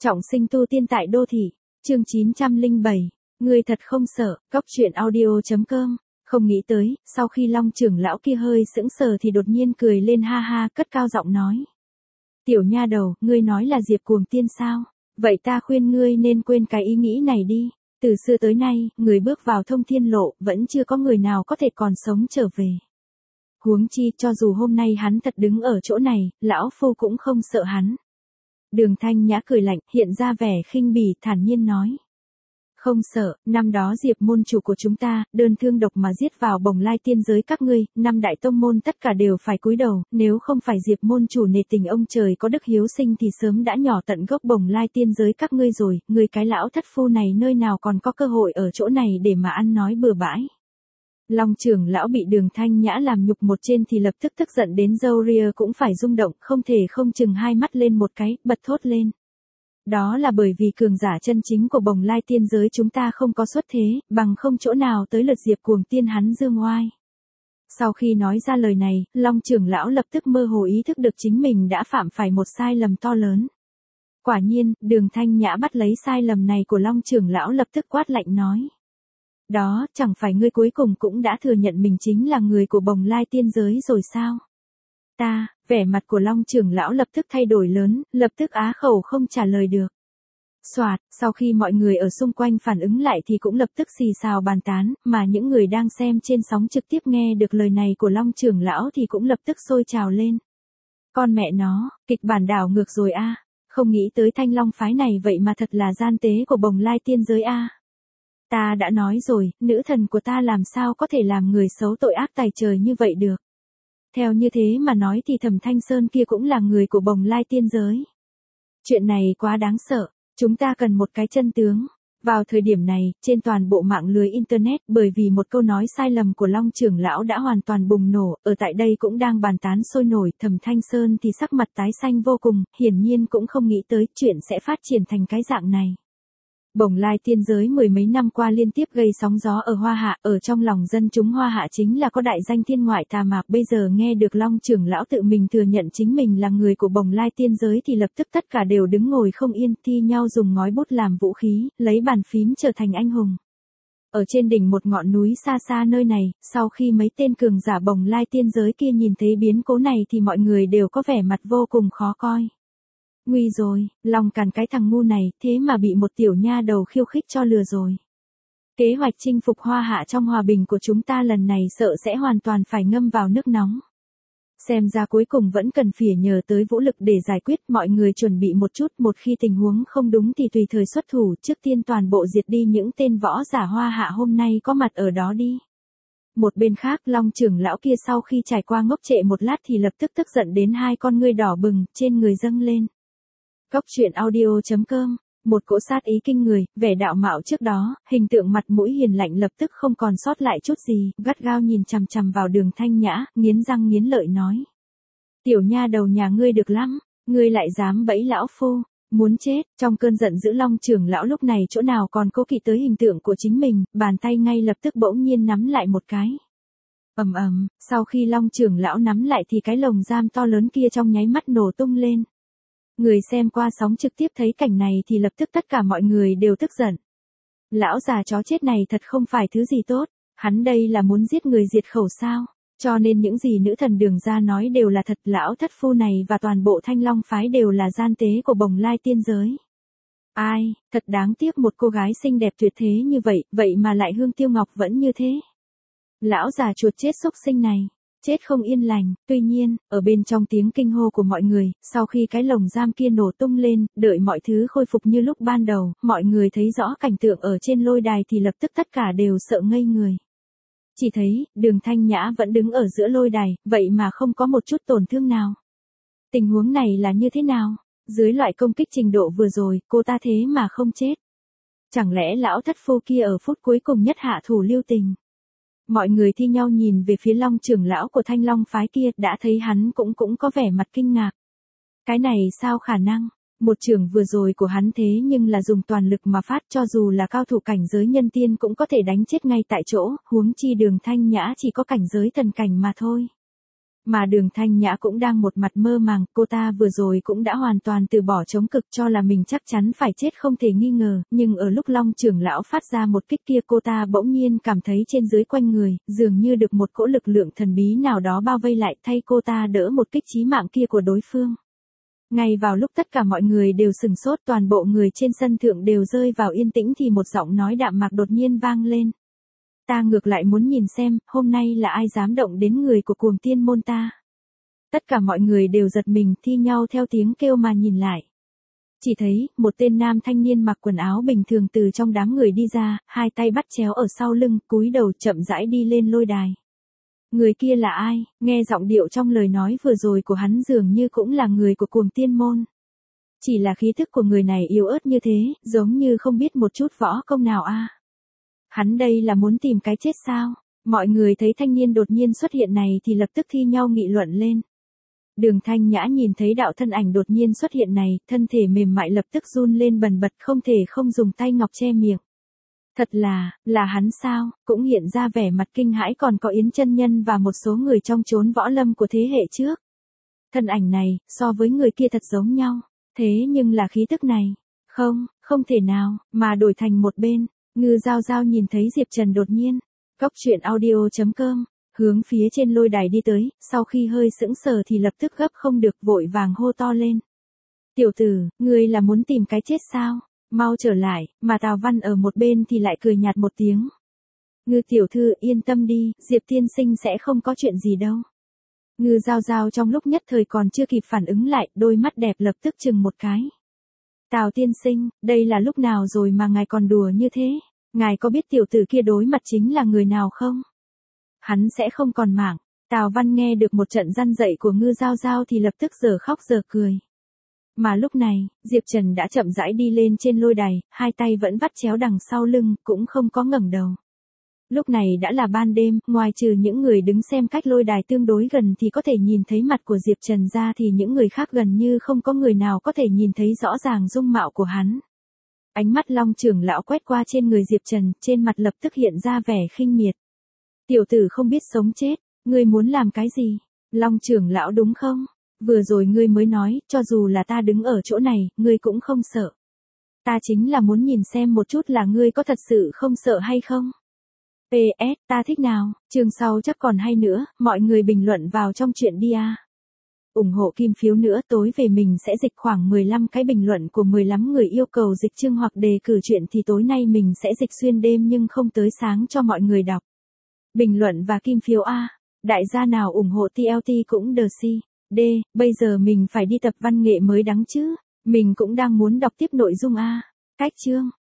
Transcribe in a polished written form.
Trọng sinh tu tiên tại đô thị, chương 907, ngươi thật không sợ, góc truyện audio.com, không nghĩ tới, sau khi Long trưởng lão kia hơi sững sờ thì đột nhiên cười lên ha ha, cất cao giọng nói. Tiểu nha đầu, ngươi nói là Diệp Cuồng Tiên sao? Vậy ta khuyên ngươi nên quên cái ý nghĩ này đi. Từ xưa tới nay, người bước vào thông thiên lộ, vẫn chưa có người nào có thể còn sống trở về. Huống chi, cho dù hôm nay hắn thật đứng ở chỗ này, lão phu cũng không sợ hắn. Đường Thanh Nhã cười lạnh, hiện ra vẻ khinh bỉ, thản nhiên nói. Không sợ, năm đó Diệp môn chủ của chúng ta, đơn thương độc mà giết vào Bồng Lai tiên giới các ngươi, năm đại tông môn tất cả đều phải cúi đầu, nếu không phải Diệp môn chủ nể tình ông trời có đức hiếu sinh thì sớm đã nhỏ tận gốc Bồng Lai tiên giới các ngươi rồi, người cái lão thất phu này nơi nào còn có cơ hội ở chỗ này để mà ăn nói bừa bãi. Long trưởng lão bị Đường Thanh Nhã làm nhục một trên thì lập tức tức giận đến râu ria cũng phải rung động, không thể không chừng hai mắt lên một cái, bật thốt lên. Đó là bởi vì cường giả chân chính của Bồng Lai tiên giới chúng ta không có xuất thế, bằng không chỗ nào tới lượt Diệp Cuồng Tiên hắn dương oai. Sau khi nói ra lời này, Long trưởng lão lập tức mơ hồ ý thức được chính mình đã phạm phải một sai lầm to lớn. Quả nhiên, Đường Thanh Nhã bắt lấy sai lầm này của Long trưởng lão lập tức quát lạnh nói. Đó, chẳng phải ngươi cuối cùng cũng đã thừa nhận mình chính là người của Bồng Lai tiên giới rồi sao? Vẻ mặt của Long trưởng lão lập tức thay đổi lớn, lập tức á khẩu không trả lời được. Soạt, sau khi mọi người ở xung quanh phản ứng lại thì cũng lập tức xì xào bàn tán, mà những người đang xem trên sóng trực tiếp nghe được lời này của Long trưởng lão thì cũng lập tức sôi trào lên. Con mẹ nó, kịch bản đảo ngược rồi a, không nghĩ tới Thanh Long phái này vậy mà thật là gian tế của Bồng Lai tiên giới a. Ta đã nói rồi, nữ thần của ta làm sao có thể làm người xấu tội ác tày trời như vậy được. Theo như thế mà nói thì Thẩm Thanh Sơn kia cũng là người của Bồng Lai tiên giới. Chuyện này quá đáng sợ, chúng ta cần một cái chân tướng. Vào thời điểm này, trên toàn bộ mạng lưới Internet bởi vì một câu nói sai lầm của Long trưởng lão đã hoàn toàn bùng nổ, ở tại đây cũng đang bàn tán sôi nổi, Thẩm Thanh Sơn thì sắc mặt tái xanh vô cùng, hiển nhiên cũng không nghĩ tới chuyện sẽ phát triển thành cái dạng này. Bồng Lai tiên giới mười mấy năm qua liên tiếp gây sóng gió ở Hoa Hạ, ở trong lòng dân chúng Hoa Hạ chính là có đại danh thiên ngoại tà mạc, bây giờ nghe được Long trưởng lão tự mình thừa nhận chính mình là người của Bồng Lai tiên giới thì lập tức tất cả đều đứng ngồi không yên, thi nhau dùng ngói bút làm vũ khí, lấy bàn phím trở thành anh hùng. Ở trên đỉnh một ngọn núi xa xa nơi này, sau khi mấy tên cường giả Bồng Lai tiên giới kia nhìn thấy biến cố này thì mọi người đều có vẻ mặt vô cùng khó coi. Nguy rồi, Long Càn cái thằng ngu này, thế mà bị một tiểu nha đầu khiêu khích cho lừa rồi. Kế hoạch chinh phục Hoa Hạ trong hòa bình của chúng ta lần này sợ sẽ hoàn toàn phải ngâm vào nước nóng. Xem ra cuối cùng vẫn cần phỉa nhờ tới vũ lực để giải quyết, mọi người chuẩn bị một chút, một khi tình huống không đúng thì tùy thời xuất thủ, trước tiên toàn bộ diệt đi những tên võ giả Hoa Hạ hôm nay có mặt ở đó đi. Một bên khác, Long trưởng lão kia sau khi trải qua ngốc trệ một lát thì lập tức tức giận đến hai con ngươi đỏ bừng, trên người dâng lên. Góc truyện audio.com, một cỗ sát ý kinh người, vẻ đạo mạo trước đó, hình tượng mặt mũi hiền lạnh lập tức không còn sót lại chút gì, gắt gao nhìn chằm chằm vào Đường Thanh Nhã, nghiến răng nghiến lợi nói. Tiểu nha đầu nhà ngươi được lắm, ngươi lại dám bẫy lão phu, muốn chết, trong cơn giận dữ Long trưởng lão lúc này chỗ nào còn cố kỵ tới hình tượng của chính mình, bàn tay ngay lập tức bỗng nhiên nắm lại một cái. Ầm ầm, sau khi Long trưởng lão nắm lại thì cái lồng giam to lớn kia trong nháy mắt nổ tung lên. Người xem qua sóng trực tiếp thấy cảnh này thì lập tức tất cả mọi người đều tức giận. Lão già chó chết này thật không phải thứ gì tốt, hắn đây là muốn giết người diệt khẩu sao, cho nên những gì nữ thần Đường gia nói đều là thật, lão thất phu này và toàn bộ Thanh Long phái đều là gian tế của Bồng Lai tiên giới. Ai, thật đáng tiếc một cô gái xinh đẹp tuyệt thế như vậy, vậy mà lại Hương Tiêu Ngọc vẫn như thế. Lão già chuột chết xúc sinh này. Chết không yên lành, tuy nhiên, ở bên trong tiếng kinh hô của mọi người, sau khi cái lồng giam kia nổ tung lên, đợi mọi thứ khôi phục như lúc ban đầu, mọi người thấy rõ cảnh tượng ở trên lôi đài thì lập tức tất cả đều sợ ngây người. Chỉ thấy, Đường Thanh Nhã vẫn đứng ở giữa lôi đài, vậy mà không có một chút tổn thương nào. Tình huống này là như thế nào? Dưới loại công kích trình độ vừa rồi, cô ta thế mà không chết. Chẳng lẽ lão thất phu kia ở phút cuối cùng nhất hạ thủ lưu tình? Mọi người thi nhau nhìn về phía Long trưởng lão của Thanh Long phái kia, đã thấy hắn cũng có vẻ mặt kinh ngạc. Cái này sao khả năng? Một trường vừa rồi của hắn thế nhưng là dùng toàn lực mà phát, cho dù là cao thủ cảnh giới nhân tiên cũng có thể đánh chết ngay tại chỗ, huống chi Đường Thanh Nhã chỉ có cảnh giới thần cảnh mà thôi. Mà Đường Thanh Nhã cũng đang một mặt mơ màng, cô ta vừa rồi cũng đã hoàn toàn từ bỏ chống cực cho là mình chắc chắn phải chết không thể nghi ngờ, nhưng ở lúc Long trưởng lão phát ra một kích kia cô ta bỗng nhiên cảm thấy trên dưới quanh người, dường như được một cỗ lực lượng thần bí nào đó bao vây lại thay cô ta đỡ một kích chí mạng kia của đối phương. Ngay vào lúc tất cả mọi người đều sừng sốt, toàn bộ người trên sân thượng đều rơi vào yên tĩnh thì một giọng nói đạm mạc đột nhiên vang lên. Ta ngược lại muốn nhìn xem, hôm nay là ai dám động đến người của Cuồng Tiên môn ta. Tất cả mọi người đều giật mình thi nhau theo tiếng kêu mà nhìn lại. Chỉ thấy, một tên nam thanh niên mặc quần áo bình thường từ trong đám người đi ra, hai tay bắt chéo ở sau lưng, cúi đầu chậm rãi đi lên lôi đài. Người kia là ai? Nghe giọng điệu trong lời nói vừa rồi của hắn dường như cũng là người của Cuồng Tiên môn. Chỉ là khí thức của người này yếu ớt như thế, giống như không biết một chút võ công nào a. Hắn đây là muốn tìm cái chết sao? Mọi người thấy thanh niên đột nhiên xuất hiện này thì lập tức thi nhau nghị luận lên. Đường Thanh Nhã nhìn thấy đạo thân ảnh đột nhiên xuất hiện này, thân thể mềm mại lập tức run lên bần bật, không thể không dùng tay ngọc che miệng. Thật là hắn sao? Cũng hiện ra vẻ mặt kinh hãi, còn có Yến chân nhân và một số người trong chốn võ lâm của thế hệ trước. Thân ảnh này, so với người kia thật giống nhau, thế nhưng là khí tức này, không thể nào, mà đổi thành một bên. Ngư Giao Giao nhìn thấy Diệp Trần đột nhiên, Cốc Truyện Audio.com, hướng phía trên lôi đài đi tới, sau khi hơi sững sờ thì lập tức gấp không được vội vàng hô to lên. Tiểu tử, ngươi là muốn tìm cái chết sao? Mau trở lại, mà Tào Văn ở một bên thì lại cười nhạt một tiếng. Ngư tiểu thư yên tâm đi, Diệp tiên sinh sẽ không có chuyện gì đâu. Ngư Giao Giao trong lúc nhất thời còn chưa kịp phản ứng lại, đôi mắt đẹp lập tức chừng một cái. Tào tiên sinh, đây là lúc nào rồi mà ngài còn đùa như thế? Ngài có biết tiểu tử kia đối mặt chính là người nào không? Hắn sẽ không còn mạng. Tào Văn nghe được một trận răn dạy của Ngư Giao Giao thì lập tức giờ khóc giờ cười. Mà lúc này, Diệp Trần đã chậm rãi đi lên trên lôi đài, hai tay vẫn vắt chéo đằng sau lưng, cũng không có ngẩng đầu. Lúc này đã là ban đêm, ngoài trừ những người đứng xem cách lôi đài tương đối gần thì có thể nhìn thấy mặt của Diệp Trần ra thì những người khác gần như không có người nào có thể nhìn thấy rõ ràng dung mạo của hắn. Ánh mắt Long trưởng lão quét qua trên người Diệp Trần, trên mặt lập tức hiện ra vẻ khinh miệt. Tiểu tử không biết sống chết, ngươi muốn làm cái gì? Long trưởng lão đúng không? Vừa rồi ngươi mới nói, cho dù là ta đứng ở chỗ này, ngươi cũng không sợ. Ta chính là muốn nhìn xem một chút là ngươi có thật sự không sợ hay không? PS, ta thích nào, chương sau chắc còn hay nữa, mọi người bình luận vào trong chuyện đi à. Ủng hộ Kim Phiếu nữa, tối về mình sẽ dịch khoảng 15 cái bình luận của 15 người yêu cầu dịch chương hoặc đề cử chuyện thì tối nay mình sẽ dịch xuyên đêm nhưng không tới sáng cho mọi người đọc. Bình luận và Kim Phiếu A, đại gia nào ủng hộ TLT cũng đờ si. D, bây giờ mình phải đi tập văn nghệ mới đáng chứ, mình cũng đang muốn đọc tiếp nội dung A. Cách chương.